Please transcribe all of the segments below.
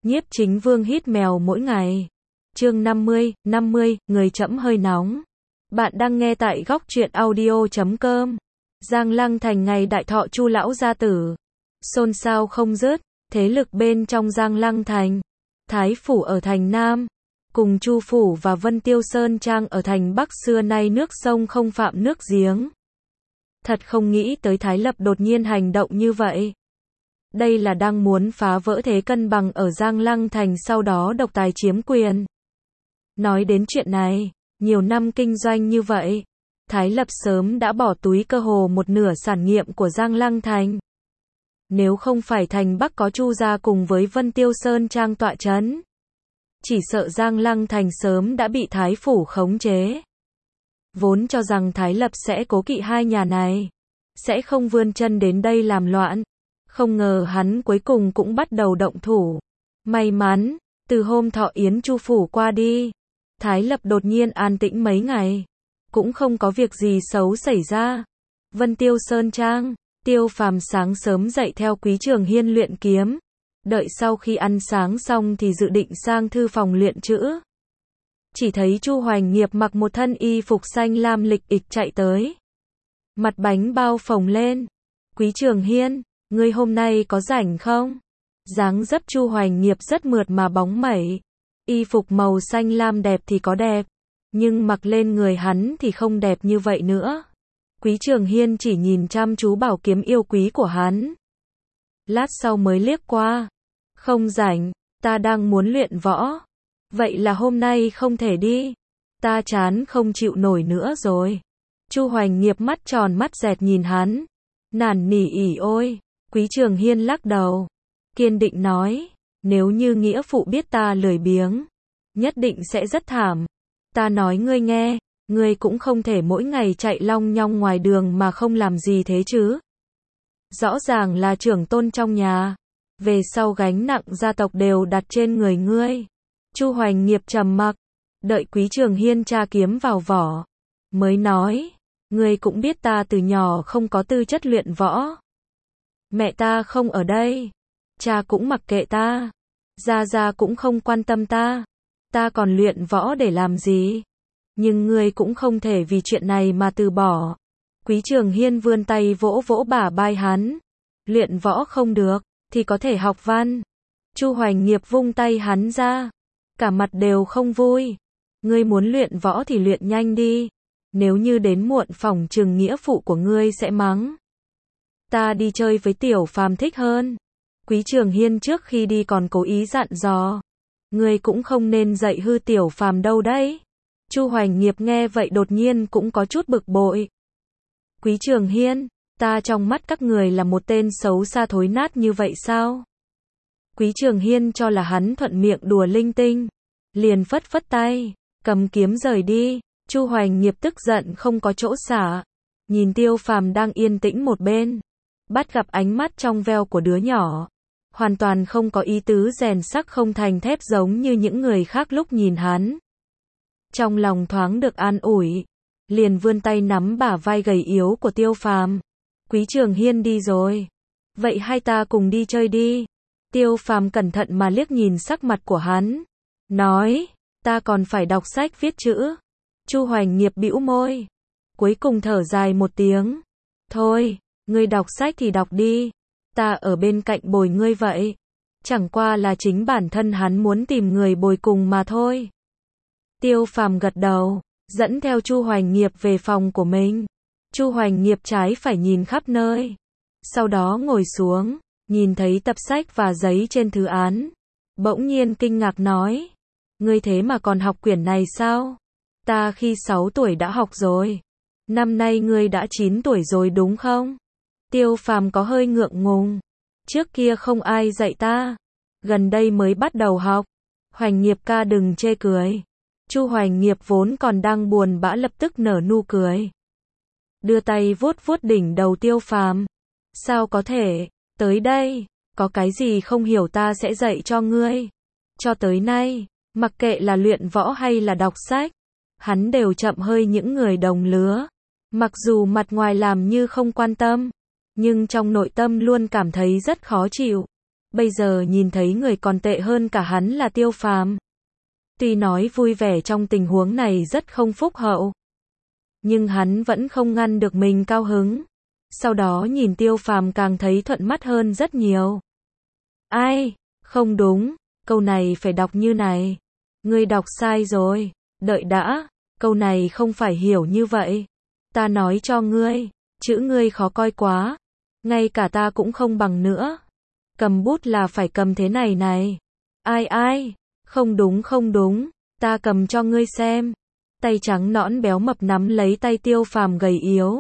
Nhiếp Chính Vương hít mèo mỗi ngày. Chương 50, người trẫm hơi nóng. Bạn đang nghe tại góc truyện audio.com. Giang Lăng Thành ngày đại thọ Chu lão gia tử. Xôn xao không dứt, thế lực bên trong Giang Lăng Thành. Thái phủ ở thành Nam, cùng Chu phủ và Vân Tiêu Sơn Trang ở thành Bắc xưa nay nước sông không phạm nước giếng. Thật không nghĩ tới Thái Lập đột nhiên hành động như vậy. Đây là đang muốn phá vỡ thế cân bằng ở Giang Lăng Thành, sau đó độc tài chiếm quyền. Nói đến chuyện này, nhiều năm kinh doanh như vậy, Thái Lập sớm đã bỏ túi cơ hồ một nửa sản nghiệp của Giang Lăng Thành. Nếu không phải thành Bắc có Chu gia cùng với Vân Tiêu Sơn Trang tọa chấn, chỉ sợ Giang Lăng Thành sớm đã bị Thái phủ khống chế. Vốn cho rằng Thái Lập sẽ cố kỵ hai nhà này, sẽ không vươn chân đến đây làm loạn. Không ngờ hắn cuối cùng cũng bắt đầu động thủ. May mắn, từ hôm thọ yến Chu phủ qua đi, Thái Lập đột nhiên an tĩnh mấy ngày. Cũng không có việc gì xấu xảy ra. Vân Tiêu Sơn Trang, Tiêu Phàm sáng sớm dậy theo Quý Trường Hiên luyện kiếm. Đợi sau khi ăn sáng xong thì dự định sang thư phòng luyện chữ. Chỉ thấy Chu Hoành Nghiệp mặc một thân y phục xanh lam lịch ịch chạy tới. Mặt bánh bao phồng lên. Quý Trường Hiên, ngươi hôm nay có rảnh không? Dáng dấp Chu Hoành Nghiệp rất mượt mà bóng mẩy. Y phục màu xanh lam đẹp thì có đẹp, nhưng mặc lên người hắn thì không đẹp như vậy nữa. Quý Trường Hiên chỉ nhìn chăm chú bảo kiếm yêu quý của hắn. Lát sau mới liếc qua. Không rảnh, ta đang muốn luyện võ. Vậy là hôm nay không thể đi. Ta chán không chịu nổi nữa rồi. Chu Hoành Nghiệp mắt tròn mắt dẹt nhìn hắn. Nản nỉ ỉ ôi. Quý Trường Hiên lắc đầu. Kiên định nói. Nếu như nghĩa phụ biết ta lười biếng, nhất định sẽ rất thảm. Ta nói ngươi nghe, ngươi cũng không thể mỗi ngày chạy long nhong ngoài đường mà không làm gì thế chứ. Rõ ràng là trưởng tôn trong nhà. Về sau gánh nặng gia tộc đều đặt trên người ngươi. Chu Hoành Nghiệp trầm mặc, đợi Quý Trường Hiên tra kiếm vào vỏ, mới nói, ngươi cũng biết ta từ nhỏ không có tư chất luyện võ. Mẹ ta không ở đây, cha cũng mặc kệ ta, gia gia cũng không quan tâm ta. Ta còn luyện võ để làm gì? Nhưng ngươi cũng không thể vì chuyện này mà từ bỏ. Quý Trường Hiên vươn tay vỗ vỗ bả vai hắn. Luyện võ không được, thì có thể học văn. Chu Hoành Nghiệp vung tay hắn ra. Cả mặt đều không vui. Ngươi muốn luyện võ thì luyện nhanh đi. Nếu như đến muộn phỏng chừng nghĩa phụ của ngươi sẽ mắng. Ta đi chơi với Tiểu Phàm thích hơn. Quý Trường Hiên trước khi đi còn cố ý dặn dò. Ngươi cũng không nên dạy hư Tiểu Phàm đâu đấy. Chu Hoành Nghiệp nghe vậy đột nhiên cũng có chút bực bội. Quý Trường Hiên, ta trong mắt các người là một tên xấu xa thối nát như vậy sao? Quý Trường Hiên cho là hắn thuận miệng đùa linh tinh, liền phất phất tay, cầm kiếm rời đi. Chu Hoành Nghiệp tức giận không có chỗ xả, nhìn Tiêu Phàm đang yên tĩnh một bên, bắt gặp ánh mắt trong veo của đứa nhỏ, hoàn toàn không có ý tứ rèn sắc không thành thép giống như những người khác lúc nhìn hắn. Trong lòng thoáng được an ủi, liền vươn tay nắm bả vai gầy yếu của Tiêu Phàm. Quý Trường Hiên đi rồi, vậy hai ta cùng đi chơi đi. Tiêu Phàm cẩn thận mà liếc nhìn sắc mặt của hắn, nói, ta còn phải đọc sách viết chữ. Chu Hoành Nghiệp bĩu môi, cuối cùng thở dài một tiếng. Thôi, ngươi đọc sách thì đọc đi, ta ở bên cạnh bồi ngươi vậy. Chẳng qua là chính bản thân hắn muốn tìm người bồi cùng mà thôi. Tiêu Phàm gật đầu, dẫn theo Chu Hoành Nghiệp về phòng của mình. Chu Hoành Nghiệp trái phải nhìn khắp nơi, sau đó ngồi xuống, nhìn thấy tập sách và giấy trên thư án, bỗng nhiên kinh ngạc nói, ngươi thế mà còn học quyển này sao? Ta khi 6 tuổi đã học rồi. Năm nay ngươi đã 9 tuổi rồi đúng không? Tiêu Phàm có hơi ngượng ngùng. Trước kia không ai dạy ta, gần đây mới bắt đầu học. Hoành Nghiệp ca đừng chê cười. Chu Hoành Nghiệp vốn còn đang buồn bã lập tức nở nụ cười, đưa tay vuốt vuốt đỉnh đầu Tiêu Phàm. Sao có thể, tới đây, có cái gì không hiểu ta sẽ dạy cho ngươi. Cho tới nay, mặc kệ là luyện võ hay là đọc sách, hắn đều chậm hơi những người đồng lứa. Mặc dù mặt ngoài làm như không quan tâm, nhưng trong nội tâm luôn cảm thấy rất khó chịu. bây giờ nhìn thấy người còn tệ hơn cả hắn là Tiêu Phàm. Tuy nói vui vẻ trong tình huống này rất không phúc hậu, nhưng hắn vẫn không ngăn được mình cao hứng. Sau đó nhìn Tiêu Phàm càng thấy thuận mắt hơn rất nhiều. Ai, không đúng, câu này phải đọc như này. Ngươi đọc sai rồi, đợi đã, câu này không phải hiểu như vậy. Ta nói cho ngươi, chữ ngươi khó coi quá, ngay cả ta cũng không bằng nữa. Cầm bút là phải cầm thế này này. Ai, không đúng, ta cầm cho ngươi xem. Tay trắng nõn béo mập nắm lấy tay Tiêu Phàm gầy yếu,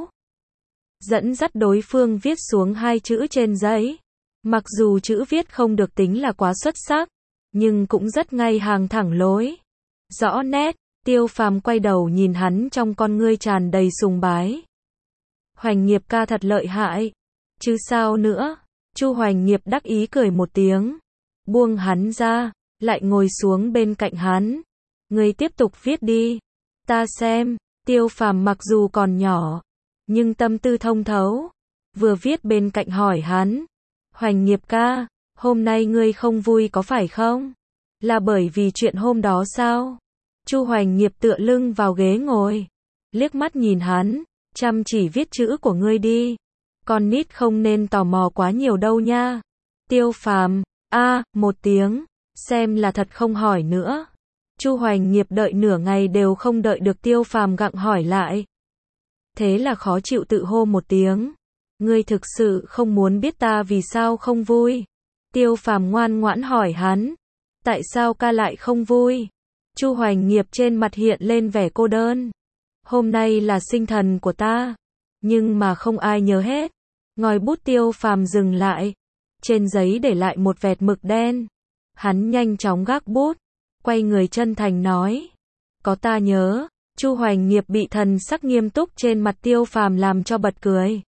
dẫn dắt đối phương viết xuống hai chữ trên giấy. Mặc dù chữ viết không được tính là quá xuất sắc, nhưng cũng rất ngay hàng thẳng lối, rõ nét. Tiêu Phàm quay đầu nhìn hắn trong con ngươi tràn đầy sùng bái. Hoành Nghiệp ca thật lợi hại, chứ sao nữa. Chu Hoành Nghiệp đắc ý cười một tiếng, buông hắn ra, lại ngồi xuống bên cạnh hắn. Ngươi tiếp tục viết đi, ta xem. Tiêu Phàm mặc dù còn nhỏ, nhưng tâm tư thông thấu, vừa viết bên cạnh hỏi hắn, Hoành Nghiệp ca, hôm nay ngươi không vui có phải không? Là bởi vì chuyện hôm đó sao? Chu Hoành Nghiệp tựa lưng vào ghế ngồi, liếc mắt nhìn hắn, chăm chỉ viết chữ của ngươi đi. Con nít không nên tò mò quá nhiều đâu nha. Tiêu Phàm, một tiếng, xem là thật không hỏi nữa. Chu Hoành Nghiệp đợi nửa ngày đều không đợi được Tiêu Phàm gặng hỏi lại. Thế là khó chịu tự hô một tiếng. Ngươi thực sự không muốn biết ta vì sao không vui? Tiêu Phàm ngoan ngoãn hỏi hắn. Tại sao ca lại không vui? Chu Hoành Nghiệp trên mặt hiện lên vẻ cô đơn. Hôm nay là sinh thần của ta, nhưng mà không ai nhớ hết. Ngòi bút Tiêu Phàm dừng lại, trên giấy để lại một vệt mực đen. Hắn nhanh chóng gác bút, quay người chân thành nói, có ta nhớ. Chu Hoành Nghiệp bị thần sắc nghiêm túc trên mặt Tiêu Phàm làm cho bật cười.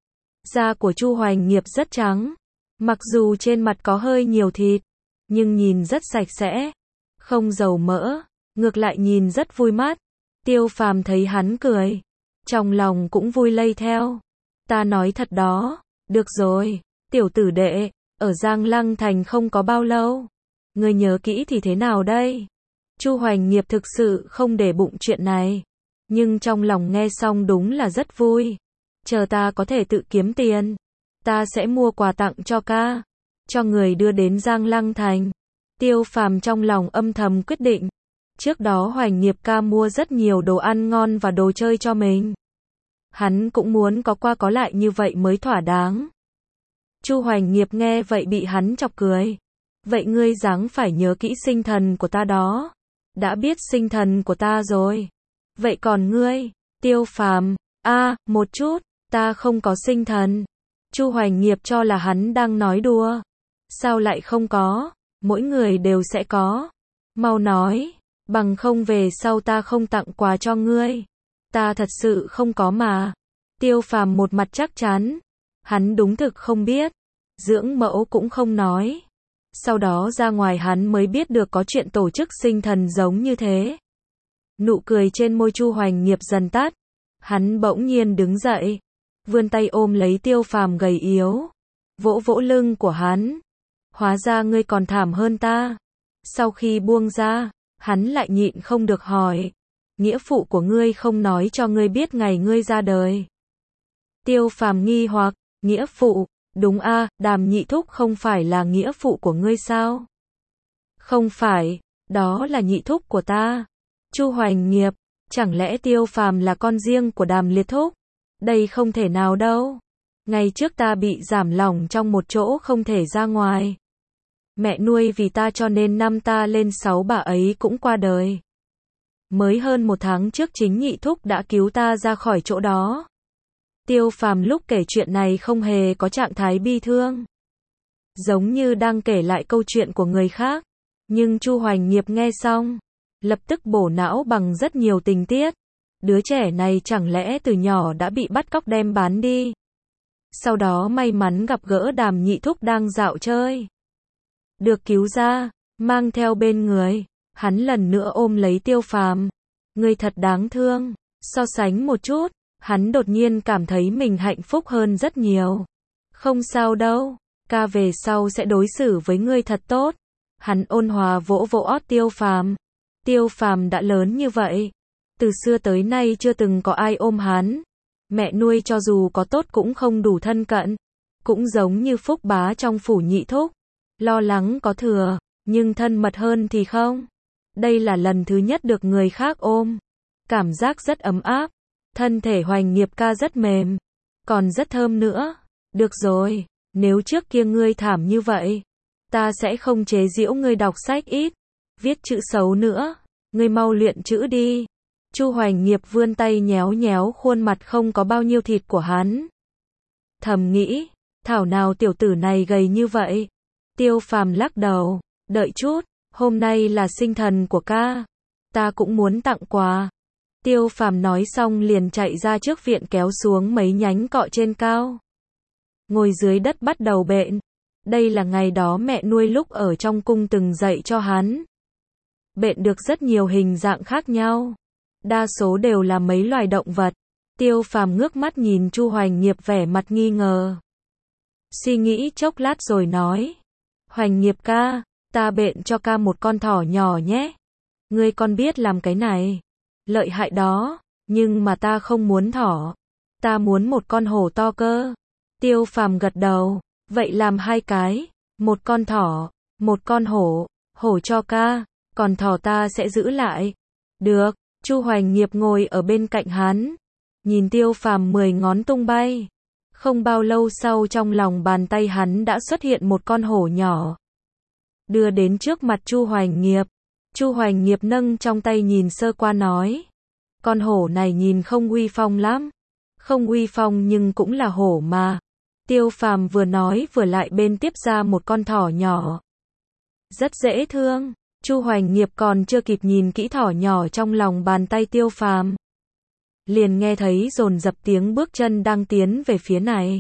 Da của Chu Hoành Nghiệp rất trắng, mặc dù trên mặt có hơi nhiều thịt, nhưng nhìn rất sạch sẽ, không dầu mỡ, ngược lại nhìn rất vui mắt. Tiêu Phàm thấy hắn cười, trong lòng cũng vui lây theo. Ta nói thật đó. Được rồi, tiểu tử đệ, ở Giang Lăng Thành không có bao lâu, ngươi nhớ kỹ thì thế nào đây? Chu Hoành Nghiệp thực sự không để bụng chuyện này, nhưng trong lòng nghe xong đúng là rất vui. Chờ ta có thể tự kiếm tiền, ta sẽ mua quà tặng cho ca, cho người đưa đến Giang Lăng Thành. Tiêu Phàm trong lòng âm thầm quyết định. Trước đó Hoành Nghiệp ca mua rất nhiều đồ ăn ngon và đồ chơi cho mình. Hắn cũng muốn có qua có lại như vậy mới thỏa đáng. Chu Hoành Nghiệp nghe vậy bị hắn chọc cười. Vậy ngươi dáng phải nhớ kỹ sinh thần của ta đó. Đã biết sinh thần của ta rồi. Vậy còn ngươi? Tiêu Phàm, một chút, ta không có sinh thần. Chu Hoành Nghiệp cho là hắn đang nói đùa. Sao lại không có? Mỗi người đều sẽ có. Mau nói, bằng không về sau ta không tặng quà cho ngươi. Ta thật sự không có mà. Tiêu Phàm một mặt chắc chắn. Hắn đúng thực không biết. Dưỡng mẫu cũng không nói. Sau đó ra ngoài hắn mới biết được có chuyện tổ chức sinh thần giống như thế. Nụ cười trên môi Chu Hoành Nghiệp dần tắt. Hắn bỗng nhiên đứng dậy, vươn tay ôm lấy Tiêu Phàm gầy yếu, vỗ vỗ lưng của hắn. Hóa ra ngươi còn thảm hơn ta. Sau khi buông ra, hắn lại nhịn không được hỏi, nghĩa phụ của ngươi không nói cho ngươi biết ngày ngươi ra đời? Tiêu Phàm nghi hoặc, nghĩa phụ? Đúng Đàm nhị thúc không phải là nghĩa phụ của ngươi sao? Không phải, đó là nhị thúc của ta. Chu Hoành Nghiệp, chẳng lẽ Tiêu Phàm là con riêng của Đàm liệt thúc? Đây không thể nào đâu. Ngày trước ta bị giảm lỏng trong một chỗ không thể ra ngoài. Mẹ nuôi vì ta cho nên năm ta lên 6 bà ấy cũng qua đời. Mới hơn 1 tháng trước chính nhị thúc đã cứu ta ra khỏi chỗ đó. Tiêu Phàm lúc kể chuyện này không hề có trạng thái bi thương, giống như đang kể lại câu chuyện của người khác. Nhưng Chu Hoành Nghiệp nghe xong, lập tức bổ não bằng rất nhiều tình tiết. Đứa trẻ này chẳng lẽ từ nhỏ đã bị bắt cóc đem bán đi? Sau đó may mắn gặp gỡ Đàm nhị thúc đang dạo chơi, được cứu ra, mang theo bên người. Hắn lần nữa ôm lấy Tiêu Phàm. Ngươi thật đáng thương. So sánh một chút, hắn đột nhiên cảm thấy mình hạnh phúc hơn rất nhiều. Không sao đâu, ca về sau sẽ đối xử với ngươi thật tốt. Hắn ôn hòa vỗ vỗ ót Tiêu Phàm. Tiêu Phàm đã lớn như vậy, từ xưa tới nay chưa từng có ai ôm hắn. Mẹ nuôi cho dù có tốt cũng không đủ thân cận. Cũng giống như Phúc Bá trong phủ Nhị Thúc, lo lắng có thừa, nhưng thân mật hơn thì không. Đây là lần thứ nhất được người khác ôm. Cảm giác rất ấm áp. Thân thể Hoành Nghiệp ca rất mềm, còn rất thơm nữa. Được rồi, nếu trước kia ngươi thảm như vậy, ta sẽ không chế giễu ngươi đọc sách ít, viết chữ xấu nữa. Ngươi mau luyện chữ đi. Chu Hoành Nghiệp vươn tay nhéo nhéo khuôn mặt không có bao nhiêu thịt của hắn. Thầm nghĩ, thảo nào tiểu tử này gầy như vậy. Tiêu Phàm lắc đầu, đợi chút, hôm nay là sinh thần của ca, ta cũng muốn tặng quà. Tiêu Phàm nói xong liền chạy ra trước viện kéo xuống mấy nhánh cọ trên cao. Ngồi dưới đất bắt đầu bện. Đây là ngày đó mẹ nuôi lúc ở trong cung từng dạy cho hắn. Bện được rất nhiều hình dạng khác nhau. Đa số đều là mấy loài động vật. Tiêu Phàm ngước mắt nhìn Chu Hoành Nghiệp vẻ mặt nghi ngờ. Suy nghĩ chốc lát rồi nói. Hoành Nghiệp ca, ta bện cho ca một con thỏ nhỏ nhé. Ngươi con biết làm cái này. Lợi hại đó, nhưng mà ta không muốn thỏ. Ta muốn một con hổ to cơ. Tiêu Phàm gật đầu. Vậy làm 2 cái. Một con thỏ, một con hổ. Hổ cho ca, còn thỏ ta sẽ giữ lại. Được. Chu Hoành Nghiệp ngồi ở bên cạnh hắn. Nhìn Tiêu Phàm 10 ngón tung bay. Không bao lâu sau trong lòng bàn tay hắn đã xuất hiện một con hổ nhỏ. Đưa đến trước mặt Chu Hoành Nghiệp. Chu Hoành Nghiệp nâng trong tay nhìn sơ qua nói. Con hổ này nhìn không uy phong lắm. Không uy phong nhưng cũng là hổ mà. Tiêu Phàm vừa nói vừa lại bên tiếp ra một con thỏ nhỏ. Rất dễ thương. Chu Hoành Nghiệp còn chưa kịp nhìn kỹ thỏ nhỏ trong lòng bàn tay Tiêu Phàm, liền nghe thấy dồn dập tiếng bước chân đang tiến về phía này.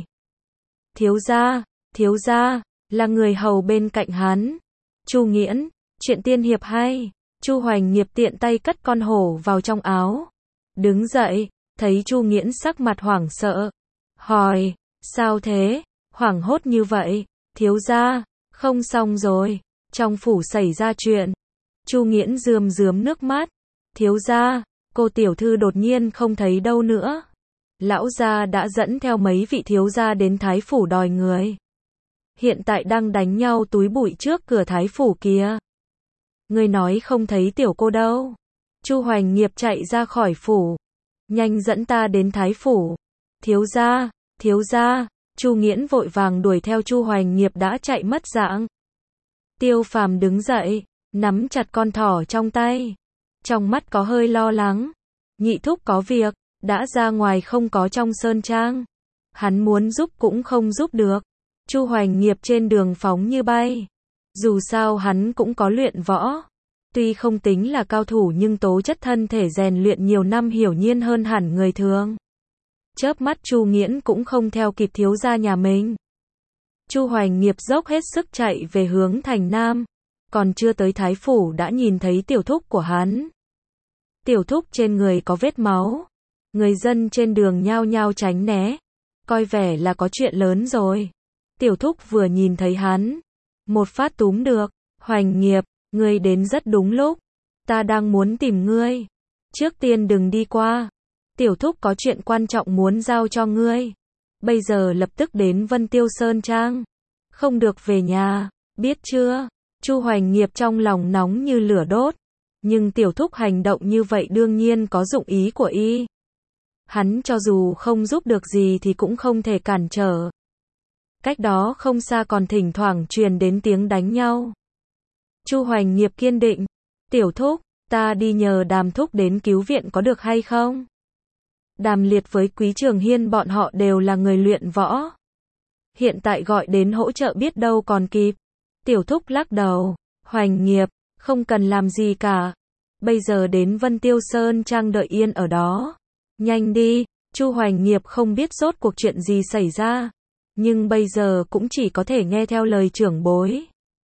Thiếu gia, là người hầu bên cạnh hắn. Chu Nghiễn, chuyện tiên hiệp hay. Chu Hoành Nghiệp tiện tay cất con hổ vào trong áo. Đứng dậy, thấy Chu Nghiễn sắc mặt hoảng sợ. Hỏi, sao thế, hoảng hốt như vậy, thiếu gia, không xong rồi, trong phủ xảy ra chuyện. Chu Nghiễn rườm rớm nước mắt. Thiếu gia, cô tiểu thư đột nhiên không thấy đâu nữa. Lão gia đã dẫn theo mấy vị thiếu gia đến Thái phủ đòi người. Hiện tại đang đánh nhau túi bụi trước cửa Thái phủ kìa. Ngươi nói không thấy tiểu cô đâu. Chu Hoành Nghiệp chạy ra khỏi phủ. Nhanh dẫn ta đến Thái phủ. Thiếu gia, Chu Nghiễn vội vàng đuổi theo Chu Hoành Nghiệp đã chạy mất dạng. Tiêu Phàm đứng dậy, nắm chặt con thỏ trong tay. Trong mắt có hơi lo lắng. Nhị thúc có việc, đã ra ngoài không có trong sơn trang. Hắn muốn giúp cũng không giúp được. Chu Hoành Nghiệp trên đường phóng như bay. Dù sao hắn cũng có luyện võ. Tuy không tính là cao thủ nhưng tố chất thân thể rèn luyện nhiều năm hiển nhiên hơn hẳn người thường. Chớp mắt Chu Nghiễn cũng không theo kịp thiếu gia nhà mình. Chu Hoành Nghiệp dốc hết sức chạy về hướng thành Nam. Còn chưa tới Thái phủ đã nhìn thấy tiểu thúc của hắn. Tiểu thúc trên người có vết máu. Người dân trên đường nhao nhao tránh né. Coi vẻ là có chuyện lớn rồi. Tiểu thúc vừa nhìn thấy hắn, một phát túm được. Hoành Nghiệp, ngươi đến rất đúng lúc. Ta đang muốn tìm ngươi. Trước tiên đừng đi qua. Tiểu thúc có chuyện quan trọng muốn giao cho ngươi. Bây giờ lập tức đến Vân Tiêu Sơn Trang. Không được về nhà, biết chưa? Chu Hoành Nghiệp trong lòng nóng như lửa đốt. Nhưng tiểu thúc hành động như vậy đương nhiên có dụng ý của y. Hắn cho dù không giúp được gì thì cũng không thể cản trở. Cách đó không xa còn thỉnh thoảng truyền đến tiếng đánh nhau. Chu Hoành Nghiệp kiên định. Tiểu thúc, ta đi nhờ Đàm thúc đến cứu viện có được hay không? Đàm Liệt với Quý Trường Hiên bọn họ đều là người luyện võ. Hiện tại gọi đến hỗ trợ biết đâu còn kịp. Tiểu thúc lắc đầu. Hoành Nghiệp, không cần làm gì cả. Bây giờ đến Vân Tiêu Sơn Trang đợi yên ở đó. Nhanh đi. Chu Hoành Nghiệp không biết rốt cuộc chuyện gì xảy ra. Nhưng bây giờ cũng chỉ có thể nghe theo lời trưởng bối.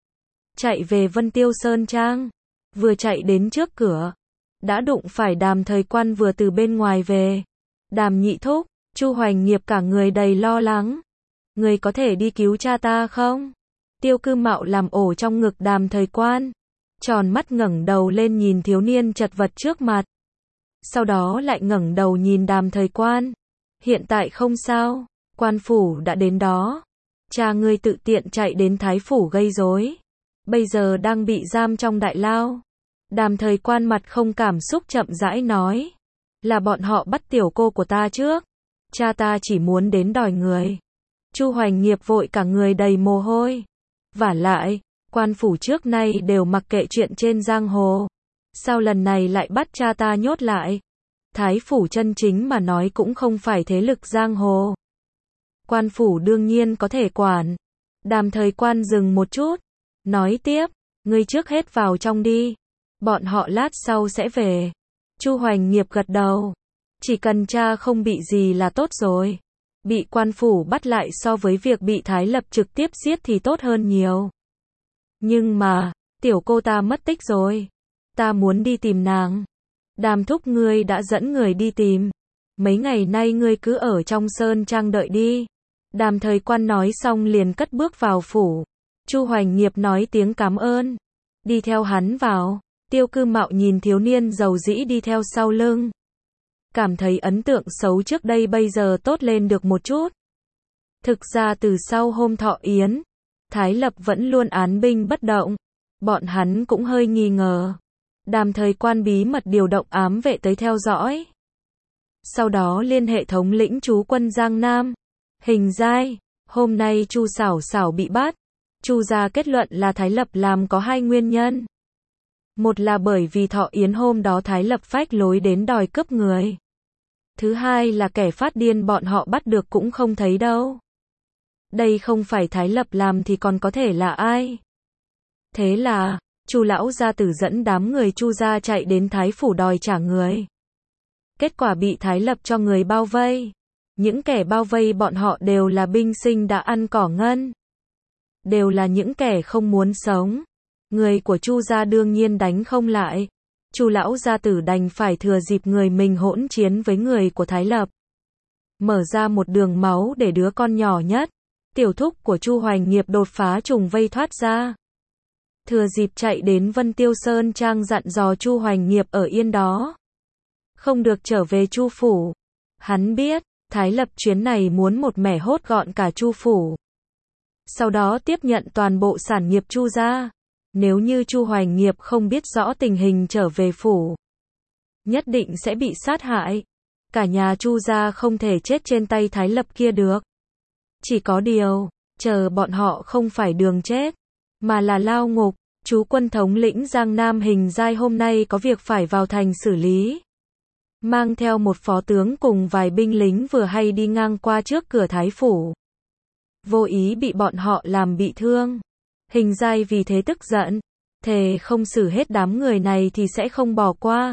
Chạy về Vân Tiêu Sơn Trang. Vừa chạy đến trước cửa. Đã đụng phải Đàm Thời Quan vừa từ bên ngoài về. Đàm nhị thúc. Chu Hoành Nghiệp cả người đầy lo lắng. Người có thể đi cứu cha ta không? Tiêu Cư Mạo làm ổ trong ngực Đàm Thời Quan, tròn mắt ngẩng đầu lên nhìn thiếu niên chật vật trước mặt. Sau đó lại ngẩng đầu nhìn Đàm Thời Quan. Hiện tại không sao, quan phủ đã đến đó. Cha ngươi tự tiện chạy đến Thái phủ gây rối, bây giờ đang bị giam trong đại lao. Đàm Thời Quan mặt không cảm xúc chậm rãi nói. Là bọn họ bắt tiểu cô của ta trước. Cha ta chỉ muốn đến đòi người. Chu Hoành Nghiệp vội cả người đầy mồ hôi. Vả lại, quan phủ trước nay đều mặc kệ chuyện trên giang hồ. Sao lần này lại bắt cha ta nhốt lại? Thái phủ chân chính mà nói cũng không phải thế lực giang hồ. Quan phủ đương nhiên có thể quản. Đàm Thời Quan dừng một chút, nói tiếp, ngươi trước hết vào trong đi. Bọn họ lát sau sẽ về. Chu Hoành Nghiệp gật đầu. Chỉ cần cha không bị gì là tốt rồi. Bị quan phủ bắt lại so với việc bị Thái Lập trực tiếp giết thì tốt hơn nhiều. Nhưng mà, tiểu cô ta mất tích rồi. Ta muốn đi tìm nàng. Đàm thúc ngươi đã dẫn người đi tìm. Mấy ngày nay ngươi cứ ở trong sơn trang đợi đi. Đàm Thời Quan nói xong liền cất bước vào phủ. Chu Hoành Nghiệp nói tiếng cảm ơn. Đi theo hắn vào. Tiêu Cư Mạo nhìn thiếu niên giàu dĩ đi theo sau lưng. Cảm thấy ấn tượng xấu trước đây bây giờ tốt lên được một chút. Thực ra từ sau hôm thọ yến, Thái Lập vẫn luôn án binh bất động. Bọn hắn cũng hơi nghi ngờ. Đàm Thời Quan bí mật điều động ám vệ tới theo dõi. Sau đó liên hệ thống lĩnh trú quân Giang Nam, Hình Giai. Hôm nay Chu Xảo Xảo bị bắt. Chu gia kết luận là Thái Lập làm có hai nguyên nhân. Một là bởi vì thọ yến hôm đó Thái Lập phách lối đến đòi cướp người. Thứ hai là kẻ phát điên bọn họ bắt được cũng không thấy đâu. Đây không phải Thái Lập làm thì còn có thể là ai? Thế là, Chu lão gia tử dẫn đám người Chu gia chạy đến Thái phủ đòi trả người. Kết quả bị Thái Lập cho người bao vây. Những kẻ bao vây bọn họ đều là binh sinh đã ăn cỏ ngân. Đều là những kẻ không muốn sống. Người của Chu gia đương nhiên đánh không lại. Chu lão gia tử đành phải thừa dịp người mình hỗn chiến với người của Thái Lập. Mở ra một đường máu để đứa con nhỏ nhất, tiểu thúc của Chu Hoành Nghiệp đột phá trùng vây thoát ra. Thừa dịp chạy đến Vân Tiêu Sơn Trang dặn dò Chu Hoành Nghiệp ở yên đó. Không được trở về Chu phủ. Hắn biết, Thái Lập chuyến này muốn một mẻ hốt gọn cả Chu phủ. Sau đó tiếp nhận toàn bộ sản nghiệp Chu gia. Nếu như Chu Hoành Nghiệp không biết rõ tình hình trở về phủ, nhất định sẽ bị sát hại. Cả nhà Chu gia không thể chết trên tay Thái Lập kia được. Chỉ có điều, chờ bọn họ không phải đường chết, mà là lao ngục. Chú quân thống lĩnh Giang Nam Hình Giai hôm nay có việc phải vào thành xử lý. Mang theo một phó tướng cùng vài binh lính vừa hay đi ngang qua trước cửa Thái phủ. Vô ý bị bọn họ làm bị thương. Hình Giai vì thế tức giận, thề không xử hết đám người này thì sẽ không bỏ qua.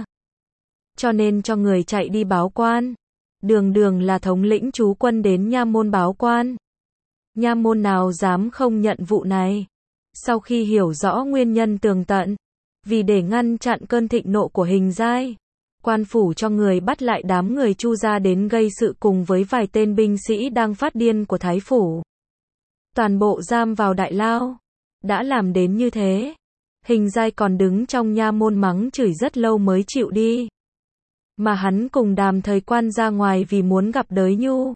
Cho nên cho người chạy đi báo quan. Đường đường là thống lĩnh trú quân đến nha môn báo quan. Nha môn nào dám không nhận vụ này. Sau khi hiểu rõ nguyên nhân tường tận, vì để ngăn chặn cơn thịnh nộ của Hình Giai, quan phủ cho người bắt lại đám người Chu gia đến gây sự cùng với vài tên binh sĩ đang phát điên của Thái phủ. Toàn bộ giam vào đại lao. Đã làm đến như thế, Hình Giai còn đứng trong nha môn mắng chửi rất lâu mới chịu đi. Mà hắn cùng Đàm Thời Quan ra ngoài vì muốn gặp Đới Nhu.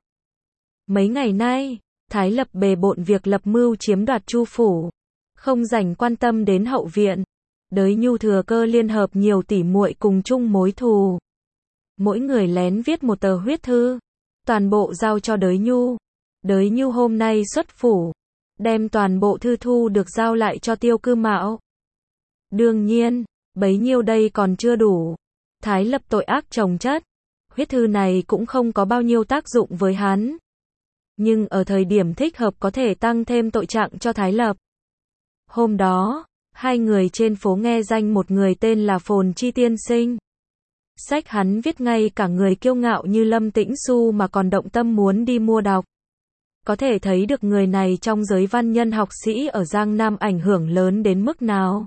Mấy ngày nay, Thái Lập bề bộn việc lập mưu chiếm đoạt Chu phủ, không rảnh quan tâm đến hậu viện. Đới Nhu thừa cơ liên hợp nhiều tỷ muội cùng chung mối thù. Mỗi người lén viết một tờ huyết thư, toàn bộ giao cho Đới Nhu. Đới Nhu hôm nay xuất phủ, đem toàn bộ thư thu được giao lại cho Tiêu Cư Mạo. Đương nhiên, bấy nhiêu đây còn chưa đủ. Thái Lập tội ác chồng chất, huyết thư này cũng không có bao nhiêu tác dụng với hắn. Nhưng ở thời điểm thích hợp có thể tăng thêm tội trạng cho Thái Lập. Hôm đó, hai người trên phố nghe danh một người tên là Phồn Chi tiên sinh. Sách hắn viết ngay cả người kiêu ngạo như Lâm Tĩnh Xu mà còn động tâm muốn đi mua đọc. Có thể thấy được người này trong giới văn nhân học sĩ ở Giang Nam ảnh hưởng lớn đến mức nào.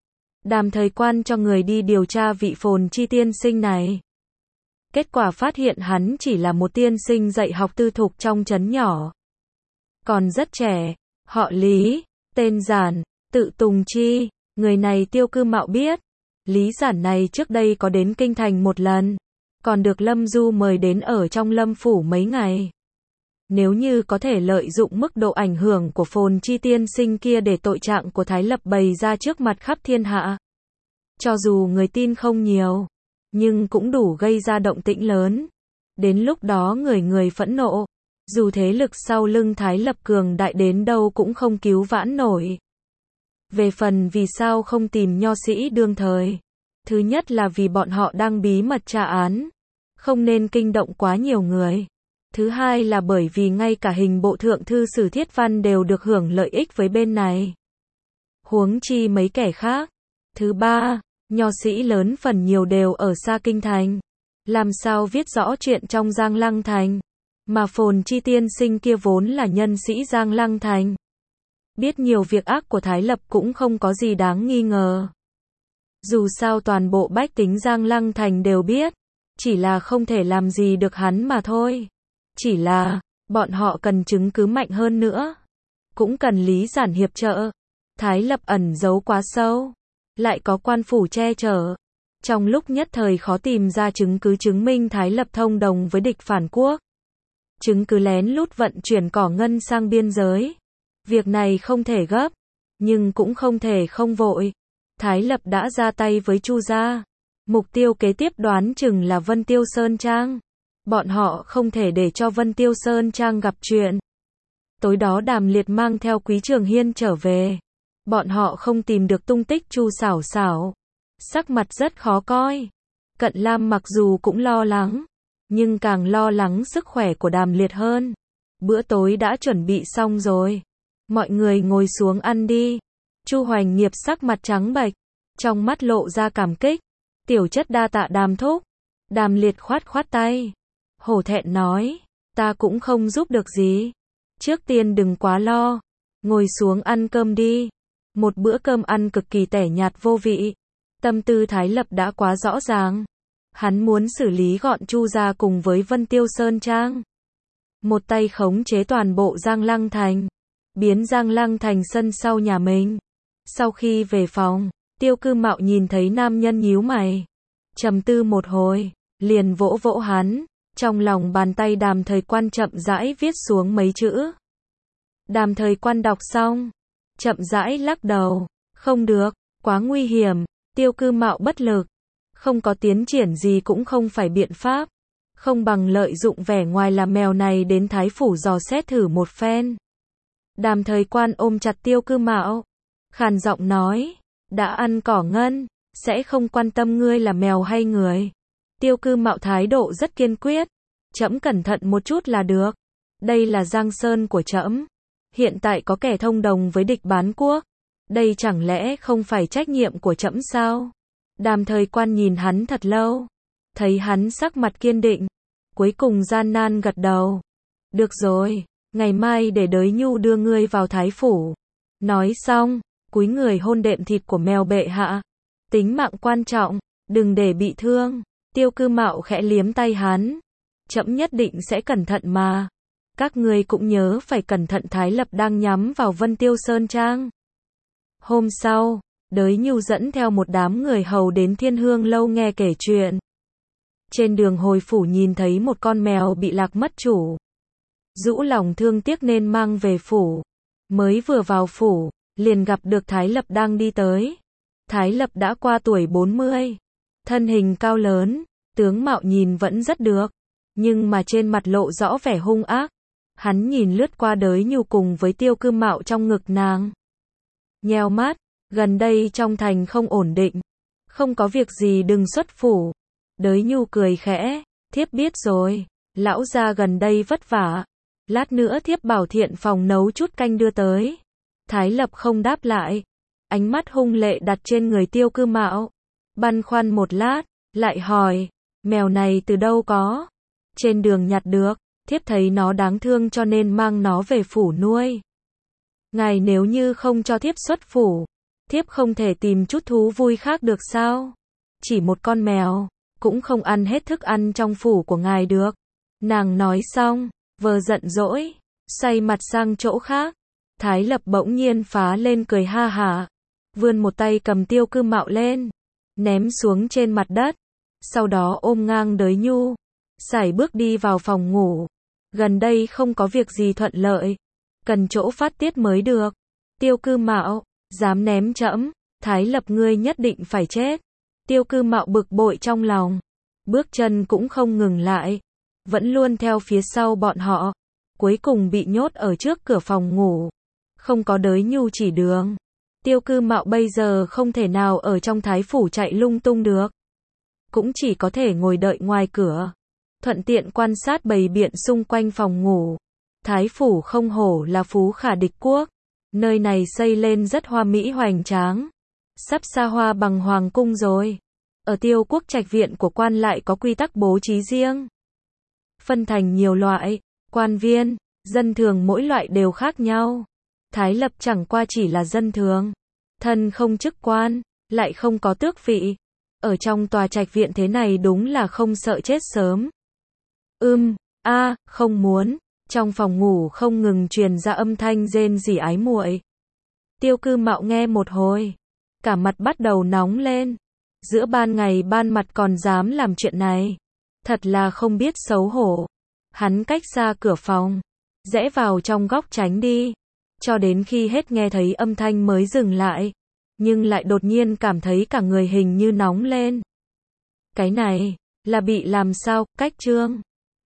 Đàm Thời Quan cho người đi điều tra vị Phồn Chi tiên sinh này. Kết quả phát hiện hắn chỉ là một tiên sinh dạy học tư thục trong trấn nhỏ. còn rất trẻ, họ Lý, tên Giản, tự Tùng Chi, người này Tiêu Cư Mạo biết. Lý Giản này trước đây có đến kinh thành một lần, còn được Lâm Du mời đến ở trong Lâm phủ mấy ngày. Nếu như có thể lợi dụng mức độ ảnh hưởng của Phồn Chi tiên sinh kia để tội trạng của Thái Lập bày ra trước mặt khắp thiên hạ. Cho dù người tin không nhiều, nhưng cũng đủ gây ra động tĩnh lớn. Đến lúc đó người người phẫn nộ, dù thế lực sau lưng Thái Lập cường đại đến đâu cũng không cứu vãn nổi. Về phần vì sao không tìm nho sĩ đương thời, thứ nhất là vì bọn họ đang bí mật tra án, không nên kinh động quá nhiều người. Thứ hai là bởi vì ngay cả hình bộ thượng thư Sử Thiết Văn đều được hưởng lợi ích với bên này, huống chi mấy kẻ khác. Thứ ba, nho sĩ lớn phần nhiều đều ở xa kinh thành, làm sao viết rõ chuyện trong Giang Lăng Thành, mà Phồn Chi tiên sinh kia vốn là nhân sĩ Giang Lăng Thành. Biết nhiều việc ác của Thái Lập cũng không có gì đáng nghi ngờ. Dù sao toàn bộ bách tính Giang Lăng Thành đều biết, chỉ là không thể làm gì được hắn mà thôi. Chỉ là, bọn họ cần chứng cứ mạnh hơn nữa. Cũng cần Lý Giản hiệp trợ. Thái Lập ẩn giấu quá sâu, lại có quan phủ che chở. Trong lúc nhất thời khó tìm ra chứng cứ chứng minh Thái Lập thông đồng với địch phản quốc. Chứng cứ lén lút vận chuyển cỏ ngân sang biên giới. Việc này không thể gấp, nhưng cũng không thể không vội. Thái Lập đã ra tay với Chu gia. Mục tiêu kế tiếp đoán chừng là Vân Tiêu Sơn Trang. Bọn họ không thể để cho Vân Tiêu Sơn Trang gặp chuyện. Tối đó Đàm Liệt mang theo Quý Trường Hiên trở về. Bọn họ không tìm được tung tích Chu Xảo Xảo. Sắc mặt rất khó coi. Cận Lam mặc dù cũng lo lắng, nhưng càng lo lắng sức khỏe của Đàm Liệt hơn. Bữa tối đã chuẩn bị xong rồi. Mọi người ngồi xuống ăn đi. Chu Hoành Nghiệp sắc mặt trắng bệch, trong mắt lộ ra cảm kích. Tiểu chất đa tạ Đàm thúc. Đàm Liệt khoát khoát tay, hổ thẹn nói, ta cũng không giúp được gì. Trước tiên đừng quá lo, ngồi xuống ăn cơm đi. Một bữa cơm ăn cực kỳ tẻ nhạt vô vị. Tâm tư Thái Lập đã quá rõ ràng. Hắn muốn xử lý gọn Chu gia cùng với Vân Tiêu Sơn Trang. Một tay khống chế toàn bộ Giang Lăng Thành, biến Giang Lăng Thành sân sau nhà mình. Sau khi về phòng, Tiêu Cư Mạo nhìn thấy nam nhân nhíu mày, trầm tư một hồi, liền vỗ vỗ hắn. Trong lòng bàn tay Đàm Thời Quan chậm rãi viết xuống mấy chữ. Đàm Thời Quan đọc xong, chậm rãi lắc đầu, không được, quá nguy hiểm. Tiêu Cư Mạo bất lực, không có tiến triển gì cũng không phải biện pháp, không bằng lợi dụng vẻ ngoài là mèo này đến Thái phủ dò xét thử một phen. Đàm Thời Quan ôm chặt Tiêu Cư Mạo, khàn giọng nói, đã ăn cỏ ngân, sẽ không quan tâm ngươi là mèo hay người. Tiêu Cư Mạo thái độ rất kiên quyết, trẫm cẩn thận một chút là được. Đây là Giang Sơn của trẫm, hiện tại có kẻ thông đồng với địch bán quốc, đây chẳng lẽ không phải trách nhiệm của trẫm sao? Đàm Thời Quan nhìn hắn thật lâu, thấy hắn sắc mặt kiên định, cuối cùng gian nan gật đầu. Được rồi, ngày mai để Đới Nhu đưa ngươi vào Thái phủ. Nói xong, cúi người hôn đệm thịt của mèo bệ hạ. Tính mạng quan trọng, đừng để bị thương. Tiêu Cư Mạo khẽ liếm tay hắn. Trẫm nhất định sẽ cẩn thận mà. Các ngươi cũng nhớ phải cẩn thận, Thái Lập đang nhắm vào Vân Tiêu Sơn Trang. Hôm sau, Đới Nhu dẫn theo một đám người hầu đến Thiên Hương lâu nghe kể chuyện. Trên đường hồi phủ nhìn thấy một con mèo bị lạc mất chủ. Rũ lòng thương tiếc nên mang về phủ. Mới vừa vào phủ, liền gặp được Thái Lập đang đi tới. Thái Lập đã qua tuổi 40, thân hình cao lớn, tướng mạo nhìn vẫn rất được, nhưng mà trên mặt lộ rõ vẻ hung ác. Hắn nhìn lướt qua Đới Nhu cùng với Tiêu Cư Mạo trong ngực nàng. Nheo mắt, gần đây trong thành không ổn định, không có việc gì đừng xuất phủ. Đới Nhu cười khẽ, thiếp biết rồi, lão gia gần đây vất vả, lát nữa thiếp bảo thiện phòng nấu chút canh đưa tới. Thái Lập không đáp lại, ánh mắt hung lệ đặt trên người Tiêu Cư Mạo, băn khoăn một lát, lại hỏi, mèo này từ đâu có? Trên đường nhặt được, thiếp thấy nó đáng thương cho nên mang nó về phủ nuôi. Ngài nếu như không cho thiếp xuất phủ, thiếp không thể tìm chút thú vui khác được sao? Chỉ một con mèo, cũng không ăn hết thức ăn trong phủ của ngài được. Nàng nói xong, vờ giận dỗi, xoay mặt sang chỗ khác. Thái Lập bỗng nhiên phá lên cười ha hả, vươn một tay cầm Tiêu Cư Mạo lên, ném xuống trên mặt đất, sau đó ôm ngang đới nhu, sải bước đi vào phòng ngủ. Gần đây không có việc gì thuận lợi, cần chỗ phát tiết mới được. Tiêu Cư Mạo, dám ném trẫm, Thái Lập ngươi nhất định phải chết. Tiêu Cư Mạo bực bội trong lòng, bước chân cũng không ngừng lại, vẫn luôn theo phía sau bọn họ, cuối cùng bị nhốt ở trước cửa phòng ngủ, không có đới nhu chỉ đường. Tiêu Cư Mạo bây giờ không thể nào ở trong Thái phủ chạy lung tung được, cũng chỉ có thể ngồi đợi ngoài cửa, thuận tiện quan sát bầy biện xung quanh phòng ngủ. Thái phủ không hổ là phú khả địch quốc, nơi này xây lên rất hoa mỹ hoành tráng, sắp xa hoa bằng hoàng cung rồi. Ở Tiêu Quốc trạch viện của quan lại có quy tắc bố trí riêng, phân thành nhiều loại, quan viên, dân thường mỗi loại đều khác nhau. Thái Lập chẳng qua chỉ là dân thường, thân không chức quan, lại không có tước vị. Ở trong tòa trạch viện thế này đúng là không sợ chết sớm. Không muốn. Trong phòng ngủ không ngừng truyền ra âm thanh rên rỉ ái muội. Tiêu Cư Mạo nghe một hồi, cả mặt bắt đầu nóng lên. Giữa ban ngày ban mặt còn dám làm chuyện này, thật là không biết xấu hổ. Hắn cách xa cửa phòng, rẽ vào trong góc tránh đi, cho đến khi hết nghe thấy âm thanh mới dừng lại, nhưng lại đột nhiên cảm thấy cả người hình như nóng lên. Cái này, là bị làm sao, cách trương.